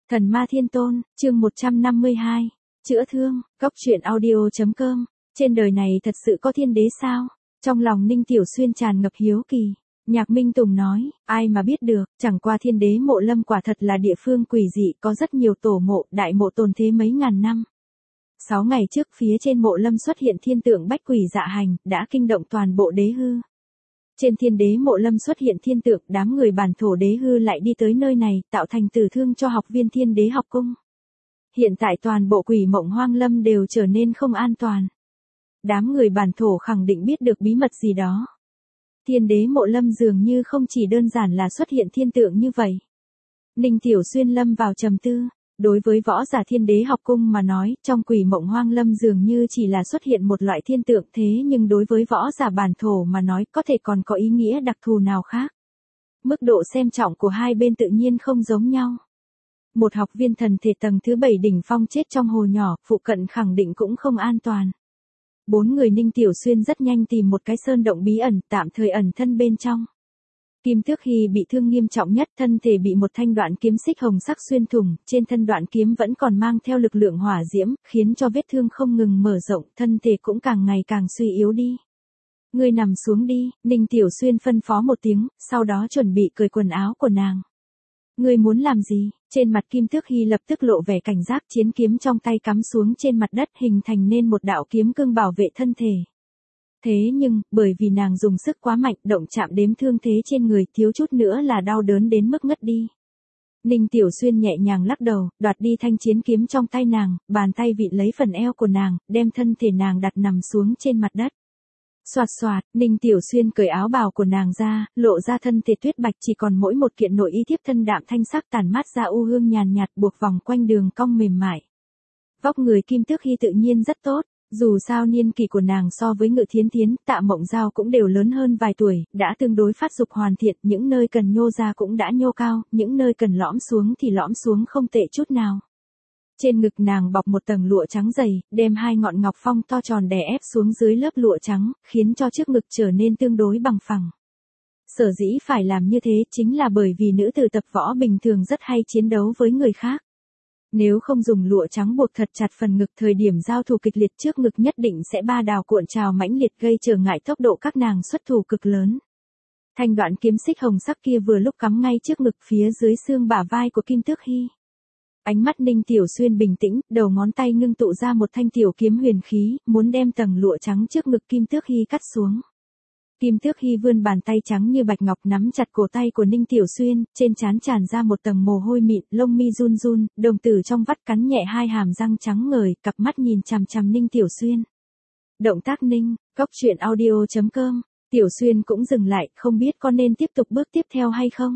Thần Ma Thiên Tôn, chương 152. Chữa thương, góc truyện audio.com. Trên đời này thật sự có thiên đế sao? Trong lòng Ninh Tiểu Xuyên tràn ngập hiếu kỳ. Nhạc Minh Tùng nói, ai mà biết được, chẳng qua thiên đế mộ lâm quả thật là địa phương quỷ dị, có rất nhiều tổ mộ, đại mộ tồn thế mấy ngàn năm. 6 ngày trước phía trên mộ lâm xuất hiện thiên tượng bách quỷ dạ hành, đã kinh động toàn bộ đế hư. Trên thiên đế mộ lâm xuất hiện thiên tượng, đám người bản thổ đế hư lại đi tới nơi này, tạo thành tử thương cho học viên thiên đế học cung. Hiện tại toàn bộ quỷ mộng hoang lâm đều trở nên không an toàn. Đám người bản thổ khẳng định biết được bí mật gì đó. Thiên đế mộ lâm dường như không chỉ đơn giản là xuất hiện thiên tượng như vậy. Ninh Tiểu Xuyên lâm vào trầm tư. Đối với võ giả thiên đế học cung mà nói, trong quỷ mộng hoang lâm dường như chỉ là xuất hiện một loại thiên tượng, thế nhưng đối với võ giả bản thổ mà nói có thể còn có ý nghĩa đặc thù nào khác. Mức độ xem trọng của hai bên tự nhiên không giống nhau. Một học viên thần thể tầng thứ 7 đỉnh phong chết trong hồ nhỏ, phụ cận khẳng định cũng không an toàn. 4 người Ninh Tiểu Xuyên rất nhanh tìm một cái sơn động bí ẩn, tạm thời ẩn thân bên trong. Kim Tước Hy bị thương nghiêm trọng nhất, thân thể bị một thanh đoạn kiếm xích hồng sắc xuyên thủng, trên thân đoạn kiếm vẫn còn mang theo lực lượng hỏa diễm, khiến cho vết thương không ngừng mở rộng, thân thể cũng càng ngày càng suy yếu đi. Ngươi nằm xuống đi, Ninh Tiểu Xuyên phân phó một tiếng, sau đó chuẩn bị cởi quần áo của nàng. Ngươi muốn làm gì? Trên mặt Kim Tước Hy lập tức lộ vẻ cảnh giác, chiến kiếm trong tay cắm xuống trên mặt đất hình thành nên một đạo kiếm cương bảo vệ thân thể. Thế nhưng, bởi vì nàng dùng sức quá mạnh, động chạm đếm thương thế trên người, thiếu chút nữa là đau đớn đến mức ngất đi. Ninh Tiểu Xuyên nhẹ nhàng lắc đầu, đoạt đi thanh chiến kiếm trong tay nàng, bàn tay vịn lấy phần eo của nàng, đem thân thể nàng đặt nằm xuống trên mặt đất. Soạt soạt, Ninh Tiểu Xuyên cởi áo bào của nàng ra, lộ ra thân thể tuyết bạch, chỉ còn mỗi một kiện nội y thiếp thân đạm thanh sắc tản mát ra u hương nhàn nhạt buộc vòng quanh đường cong mềm mại. Vóc người Kim Tước Hy tự nhiên rất tốt. Dù sao niên kỷ của nàng so với Ngự Thiến Thiến, Tạ Mộng Giao cũng đều lớn hơn vài tuổi, đã tương đối phát dục hoàn thiện, những nơi cần nhô ra cũng đã nhô cao, những nơi cần lõm xuống thì lõm xuống không tệ chút nào. Trên ngực nàng bọc một tầng lụa trắng dày, đem hai ngọn ngọc phong to tròn đè ép xuống dưới lớp lụa trắng, khiến cho trước ngực trở nên tương đối bằng phẳng. Sở dĩ phải làm như thế chính là bởi vì nữ tử tập võ bình thường rất hay chiến đấu với người khác. Nếu không dùng lụa trắng buộc thật chặt phần ngực, thời điểm giao thủ kịch liệt trước ngực nhất định sẽ ba đào cuộn trào mãnh liệt, gây trở ngại tốc độ các nàng xuất thủ cực lớn. Thanh đoạn kiếm xích hồng sắc kia vừa lúc cắm ngay trước ngực phía dưới xương bả vai của Kim Tước Hy. Ánh mắt Ninh Tiểu Xuyên bình tĩnh, đầu ngón tay ngưng tụ ra một thanh tiểu kiếm huyền khí, muốn đem tầng lụa trắng trước ngực Kim Tước Hy cắt xuống. Kim Tước Hy vươn bàn tay trắng như bạch ngọc nắm chặt cổ tay của Ninh Tiểu Xuyên, trên trán tràn ra một tầng mồ hôi mịn, lông mi run run, đồng tử trong vắt cắn nhẹ hai hàm răng trắng ngời, cặp mắt nhìn chằm chằm Ninh Tiểu Xuyên. Động tác Ninh, góc truyện audio.com. Tiểu Xuyên cũng dừng lại, không biết có nên tiếp tục bước tiếp theo hay không.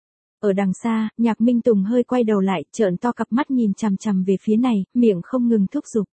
Ở đằng xa, Nhạc Minh Tùng hơi quay đầu lại, trợn to cặp mắt nhìn chằm chằm về phía này, miệng không ngừng thúc giục.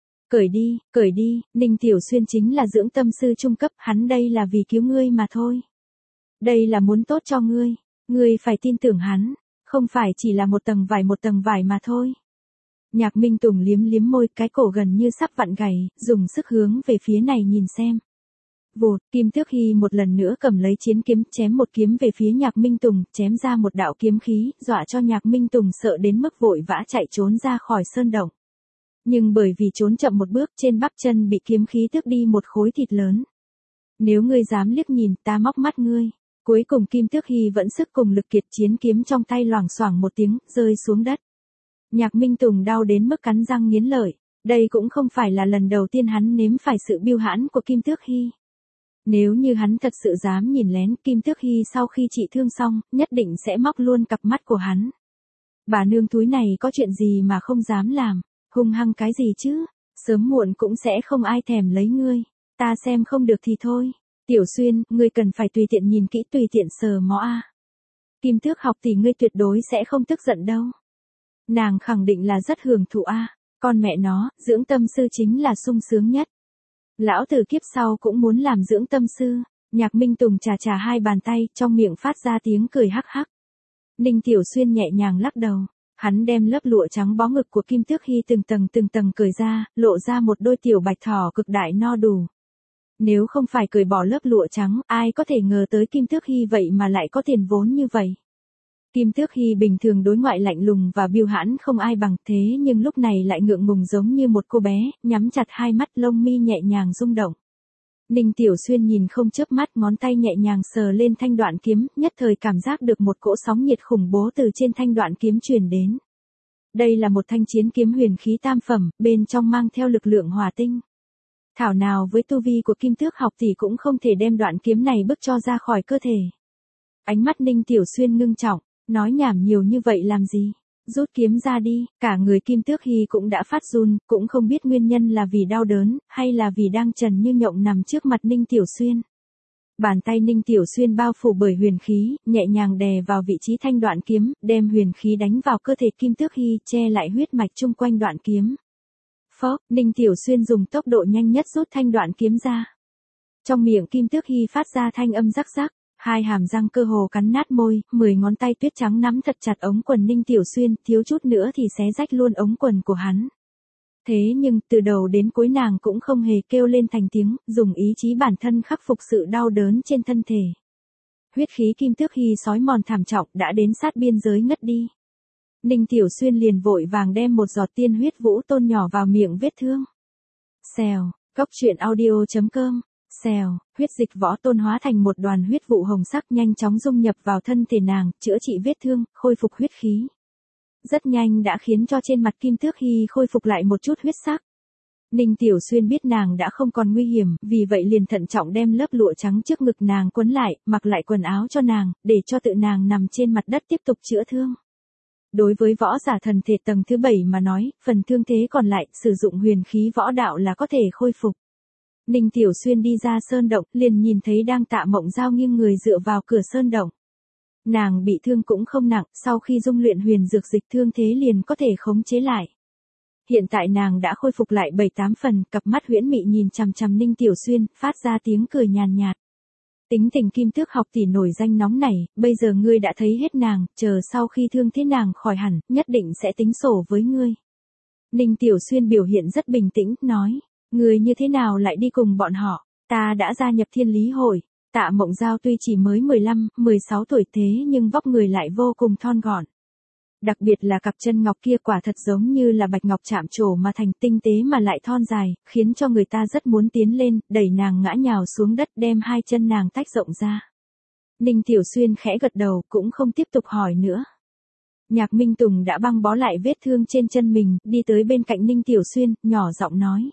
Cởi đi, Ninh Tiểu Xuyên chính là dưỡng tâm sư trung cấp, hắn đây là vì cứu ngươi mà thôi. Đây là muốn tốt cho ngươi phải tin tưởng hắn, không phải chỉ là một tầng vải mà thôi. Nhạc Minh Tùng liếm liếm môi, cái cổ gần như sắp vặn gãy, dùng sức hướng về phía này nhìn xem. Vụt, Kim Tước Hy một lần nữa cầm lấy chiến kiếm, chém một kiếm về phía Nhạc Minh Tùng, chém ra một đạo kiếm khí, dọa cho Nhạc Minh Tùng sợ đến mức vội vã chạy trốn ra khỏi sơn động. Nhưng bởi vì trốn chậm một bước, trên bắp chân bị kiếm khí tước đi một khối thịt lớn. Nếu ngươi dám liếc nhìn, ta móc mắt ngươi. Cuối cùng Kim Tước Hy vẫn sức cùng lực kiệt, chiến kiếm trong tay loảng xoảng một tiếng, rơi xuống đất. Nhạc Minh Tùng đau đến mức cắn răng nghiến lợi. Đây cũng không phải là lần đầu tiên hắn nếm phải sự bưu hãn của Kim Tước Hy. Nếu như hắn thật sự dám nhìn lén, Kim Tước Hy sau khi trị thương xong, nhất định sẽ móc luôn cặp mắt của hắn. Bà nương túi này có chuyện gì mà không dám làm, hung hăng cái gì chứ, sớm muộn cũng sẽ không ai thèm lấy ngươi, ta xem không được thì thôi. Tiểu Xuyên, ngươi cần phải tùy tiện nhìn kỹ, tùy tiện sờ mó a. Kim Tước học thì ngươi tuyệt đối sẽ không tức giận đâu. Nàng khẳng định là rất hưởng thụ a, con mẹ nó, dưỡng tâm sư chính là sung sướng nhất. Lão tử kiếp sau cũng muốn làm dưỡng tâm sư. Nhạc Minh Tùng chà hai bàn tay, trong miệng phát ra tiếng cười hắc hắc. Ninh Tiểu Xuyên nhẹ nhàng lắc đầu. Hắn đem lớp lụa trắng bó ngực của Kim Tước Hy từng tầng cởi ra, lộ ra một đôi tiểu bạch thỏ cực đại no đủ. Nếu không phải cởi bỏ lớp lụa trắng, ai có thể ngờ tới Kim Tước Hy vậy mà lại có tiền vốn như vậy. Kim Tước Hy bình thường đối ngoại lạnh lùng và bưu hãn không ai bằng, thế nhưng lúc này lại ngượng ngùng giống như một cô bé, nhắm chặt hai mắt, lông mi nhẹ nhàng rung động. Ninh Tiểu Xuyên nhìn không chớp mắt, ngón tay nhẹ nhàng sờ lên thanh đoạn kiếm, nhất thời cảm giác được một cỗ sóng nhiệt khủng bố từ trên thanh đoạn kiếm truyền đến. Đây là một thanh chiến kiếm huyền khí tam phẩm, bên trong mang theo lực lượng hỏa tinh. Thảo nào với tu vi của Kim Tước học tỷ cũng không thể đem đoạn kiếm này bức cho ra khỏi cơ thể. Ánh mắt Ninh Tiểu Xuyên ngưng trọng, nói nhảm nhiều như vậy làm gì? Rút kiếm ra đi. Cả người Kim Tước Hy cũng đã phát run, cũng không biết nguyên nhân là vì đau đớn, hay là vì đang trần như nhộng nằm trước mặt Ninh Tiểu Xuyên. Bàn tay Ninh Tiểu Xuyên bao phủ bởi huyền khí, nhẹ nhàng đè vào vị trí thanh đoạn kiếm, đem huyền khí đánh vào cơ thể Kim Tước Hy, che lại huyết mạch chung quanh đoạn kiếm. Phốc, Ninh Tiểu Xuyên dùng tốc độ nhanh nhất rút thanh đoạn kiếm ra. Trong miệng Kim Tước Hy phát ra thanh âm rắc rắc, hai hàm răng cơ hồ cắn nát môi, 10 ngón tay tuyết trắng nắm thật chặt ống quần Ninh Tiểu Xuyên, thiếu chút nữa thì xé rách luôn ống quần của hắn. Thế nhưng, từ đầu đến cuối nàng cũng không hề kêu lên thành tiếng, dùng ý chí bản thân khắc phục sự đau đớn trên thân thể. Huyết khí Kim Tước Hy xói mòn thảm trọng, đã đến sát biên giới ngất đi. Ninh Tiểu Xuyên liền vội vàng đem một giọt tiên huyết vũ tôn nhỏ vào miệng vết thương. Xèo, coctruyện.audio.com. Xèo, huyết dịch võ tôn hóa thành một đoàn huyết vụ hồng sắc nhanh chóng dung nhập vào thân thể nàng, chữa trị vết thương, khôi phục huyết khí. Rất nhanh đã khiến cho trên mặt Kim Tước Hy khôi phục lại một chút huyết sắc. Ninh Tiểu Xuyên biết nàng đã không còn nguy hiểm, vì vậy liền thận trọng đem lớp lụa trắng trước ngực nàng quấn lại, mặc lại quần áo cho nàng, để cho tự nàng nằm trên mặt đất tiếp tục chữa thương. Đối với võ giả thần thể tầng thứ 7 mà nói, phần thương thế còn lại, sử dụng huyền khí võ đạo là có thể khôi phục. Ninh Tiểu Xuyên đi ra sơn động, liền nhìn thấy đang Tạ Mộng Giao nghiêng người dựa vào cửa sơn động. Nàng bị thương cũng không nặng, sau khi dung luyện huyền dược dịch thương thế liền có thể khống chế lại. Hiện tại nàng đã khôi phục lại 7-8 phần, cặp mắt huyễn mị nhìn chằm chằm Ninh Tiểu Xuyên, phát ra tiếng cười nhàn nhạt. Tính tình Kim Tước học tỷ nổi danh nóng nảy, bây giờ ngươi đã thấy hết nàng, chờ sau khi thương thế nàng khỏi hẳn, nhất định sẽ tính sổ với ngươi. Ninh Tiểu Xuyên biểu hiện rất bình tĩnh, nói, ngươi như thế nào lại đi cùng bọn họ, ta đã gia nhập Thiên Lý Hội. Tạ Mộng Giao tuy chỉ mới 15-16 tuổi thế nhưng vóc người lại vô cùng thon gọn. Đặc biệt là cặp chân ngọc kia quả thật giống như là bạch ngọc chạm trổ mà thành, tinh tế mà lại thon dài, khiến cho người ta rất muốn tiến lên, đẩy nàng ngã nhào xuống đất, đem hai chân nàng tách rộng ra. Ninh Tiểu Xuyên khẽ gật đầu, cũng không tiếp tục hỏi nữa. Nhạc Minh Tùng đã băng bó lại vết thương trên chân mình, đi tới bên cạnh Ninh Tiểu Xuyên, nhỏ giọng nói.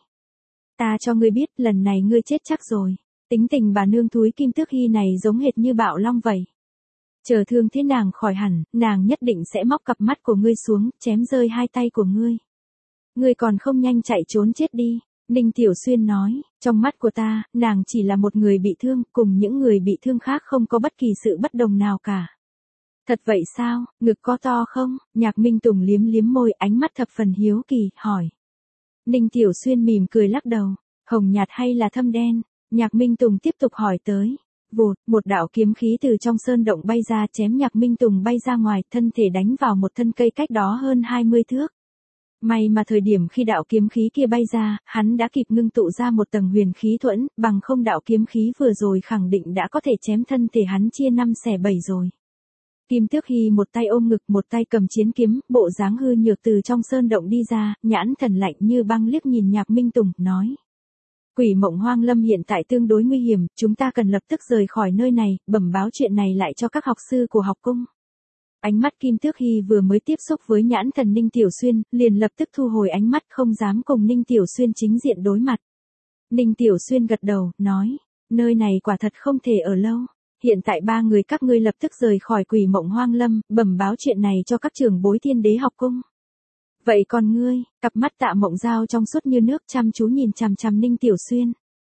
Ta cho ngươi biết, lần này ngươi chết chắc rồi. Tính tình bà nương thúi Kim Tước Hy này giống hệt như bạo long vậy. Chờ thương thế nàng khỏi hẳn, nàng nhất định sẽ móc cặp mắt của ngươi xuống, chém rơi hai tay của ngươi. Ngươi còn không nhanh chạy trốn chết đi. Ninh Tiểu Xuyên nói, trong mắt của ta, nàng chỉ là một người bị thương, cùng những người bị thương khác không có bất kỳ sự bất đồng nào cả. Thật vậy sao, ngực có to không? Nhạc Minh Tùng liếm liếm môi, ánh mắt thập phần hiếu kỳ, hỏi. Ninh Tiểu Xuyên mỉm cười lắc đầu, hồng nhạt hay là thâm đen? Nhạc Minh Tùng tiếp tục hỏi tới. Vụt, một đạo kiếm khí từ trong sơn động bay ra, chém Nhạc Minh Tùng bay ra ngoài, thân thể đánh vào một thân cây cách đó hơn 20 thước. May mà thời điểm khi đạo kiếm khí kia bay ra, hắn đã kịp ngưng tụ ra một tầng huyền khí thuẫn, bằng không đạo kiếm khí vừa rồi khẳng định đã có thể chém thân thể hắn chia 5 xẻ 7 rồi. Kim Tước Hy một tay ôm ngực, một tay cầm chiến kiếm, bộ dáng hư nhược từ trong sơn động đi ra, nhãn thần lạnh như băng liếc nhìn Nhạc Minh Tùng, nói. Quỷ Mộng Hoang Lâm hiện tại tương đối nguy hiểm, chúng ta cần lập tức rời khỏi nơi này, bẩm báo chuyện này lại cho các học sư của học cung. Ánh mắt Kim Tước Hy vừa mới tiếp xúc với nhãn thần Ninh Tiểu Xuyên, liền lập tức thu hồi ánh mắt, không dám cùng Ninh Tiểu Xuyên chính diện đối mặt. Ninh Tiểu Xuyên gật đầu, nói, nơi này quả thật không thể ở lâu. Hiện tại ba người các ngươi lập tức rời khỏi Quỷ Mộng Hoang Lâm, bẩm báo chuyện này cho các trưởng bối Thiên Đế học cung. Vậy còn ngươi? Cặp mắt Tạ Mộng Giao trong suốt như nước chăm chú nhìn chằm chằm Ninh Tiểu Xuyên.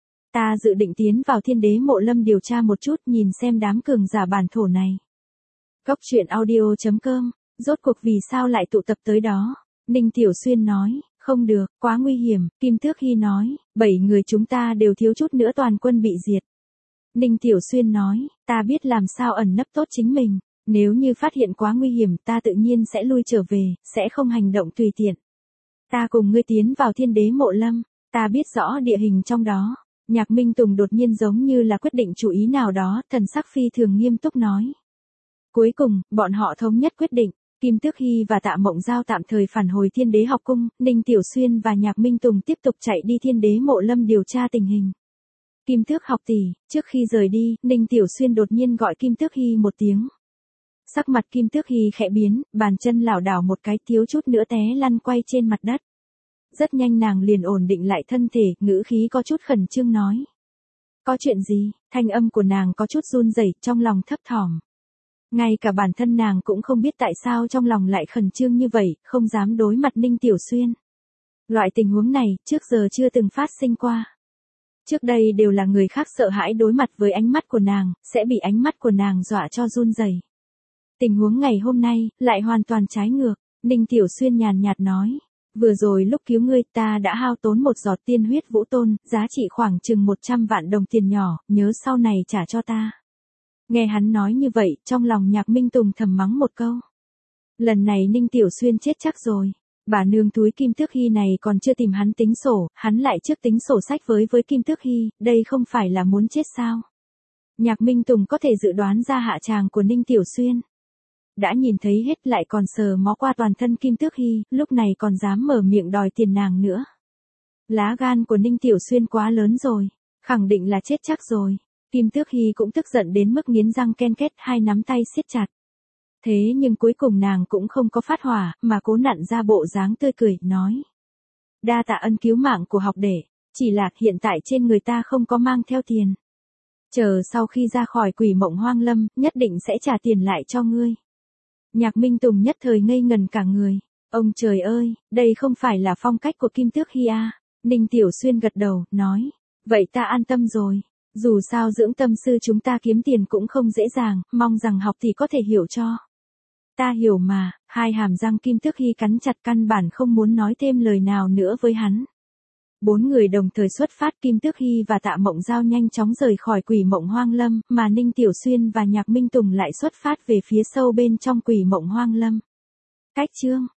Ta dự định tiến vào Thiên Đế Mộ Lâm điều tra một chút, nhìn xem đám cường giả bản thổ này. Coctruyện.audio.com. Rốt cuộc vì sao lại tụ tập tới đó? Ninh Tiểu Xuyên nói, không được, quá nguy hiểm. Kim Tước Hy nói, 7 người chúng ta đều thiếu chút nữa toàn quân bị diệt. Ninh Tiểu Xuyên nói, ta biết làm sao ẩn nấp tốt chính mình. Nếu như phát hiện quá nguy hiểm, ta tự nhiên sẽ lui trở về, sẽ không hành động tùy tiện. Ta cùng ngươi tiến vào Thiên Đế Mộ Lâm, ta biết rõ địa hình trong đó. Nhạc Minh Tùng đột nhiên giống như là quyết định chủ ý nào đó, thần sắc phi thường nghiêm túc nói. Cuối cùng, bọn họ thống nhất quyết định, Kim Tước Hy và Tạ Mộng Giao tạm thời phản hồi Thiên Đế học cung, Ninh Tiểu Xuyên và Nhạc Minh Tùng tiếp tục chạy đi Thiên Đế Mộ Lâm điều tra tình hình. Kim Tước học tỷ, trước khi rời đi, Ninh Tiểu Xuyên đột nhiên gọi Kim Tước Hy một tiếng. Sắc mặt Kim Tước Hy khẽ biến, bàn chân lảo đảo một cái thiếu chút nữa té lăn quay trên mặt đất. Rất nhanh nàng liền ổn định lại thân thể, ngữ khí có chút khẩn trương nói. Có chuyện gì? Thanh âm của nàng có chút run rẩy, trong lòng thấp thỏm. Ngay cả bản thân nàng cũng không biết tại sao trong lòng lại khẩn trương như vậy, không dám đối mặt Ninh Tiểu Xuyên. Loại tình huống này, trước giờ chưa từng phát sinh qua. Trước đây đều là người khác sợ hãi đối mặt với ánh mắt của nàng, sẽ bị ánh mắt của nàng dọa cho run rẩy. Tình huống ngày hôm nay, lại hoàn toàn trái ngược, Ninh Tiểu Xuyên nhàn nhạt nói. Vừa rồi lúc cứu ngươi ta đã hao tốn một giọt tiên huyết vũ tôn, giá trị khoảng chừng 100 vạn đồng tiền nhỏ, nhớ sau này trả cho ta. Nghe hắn nói như vậy, trong lòng Nhạc Minh Tùng thầm mắng một câu. Lần này Ninh Tiểu Xuyên chết chắc rồi. Bà nương túi Kim Tước Hy này còn chưa tìm hắn tính sổ, hắn lại trước tính sổ sách với Kim Tước Hy, đây không phải là muốn chết sao? Nhạc Minh Tùng có thể dự đoán ra hạ tràng của Ninh Tiểu Xuyên. Đã nhìn thấy hết lại còn sờ mó qua toàn thân Kim Tước Hy, lúc này còn dám mở miệng đòi tiền nàng nữa. Lá gan của Ninh Tiểu Xuyên quá lớn rồi, khẳng định là chết chắc rồi. Kim Tước Hy cũng tức giận đến mức nghiến răng ken két, hai nắm tay siết chặt. Thế nhưng cuối cùng nàng cũng không có phát hỏa, mà cố nặn ra bộ dáng tươi cười, nói. Đa tạ ân cứu mạng của học đệ, chỉ là hiện tại trên người ta không có mang theo tiền. Chờ sau khi ra khỏi Quỷ Mộng Hoang Lâm, nhất định sẽ trả tiền lại cho ngươi. Nhạc Minh Tùng nhất thời ngây ngần cả người. Ông trời ơi, đây không phải là phong cách của Kim Tước Hy à? Ninh Tiểu Xuyên gật đầu, nói. Vậy ta an tâm rồi. Dù sao dưỡng tâm sư chúng ta kiếm tiền cũng không dễ dàng, mong rằng học thì có thể hiểu cho. Ta hiểu mà, hai hàm răng Kim Tước Hy cắn chặt căn bản không muốn nói thêm lời nào nữa với hắn. 4 người đồng thời xuất phát, Kim Tước Hy và Tạ Mộng Giao nhanh chóng rời khỏi Quỷ Mộng Hoang Lâm, mà Ninh Tiểu Xuyên và Nhạc Minh Tùng lại xuất phát về phía sâu bên trong Quỷ Mộng Hoang Lâm. Cách chương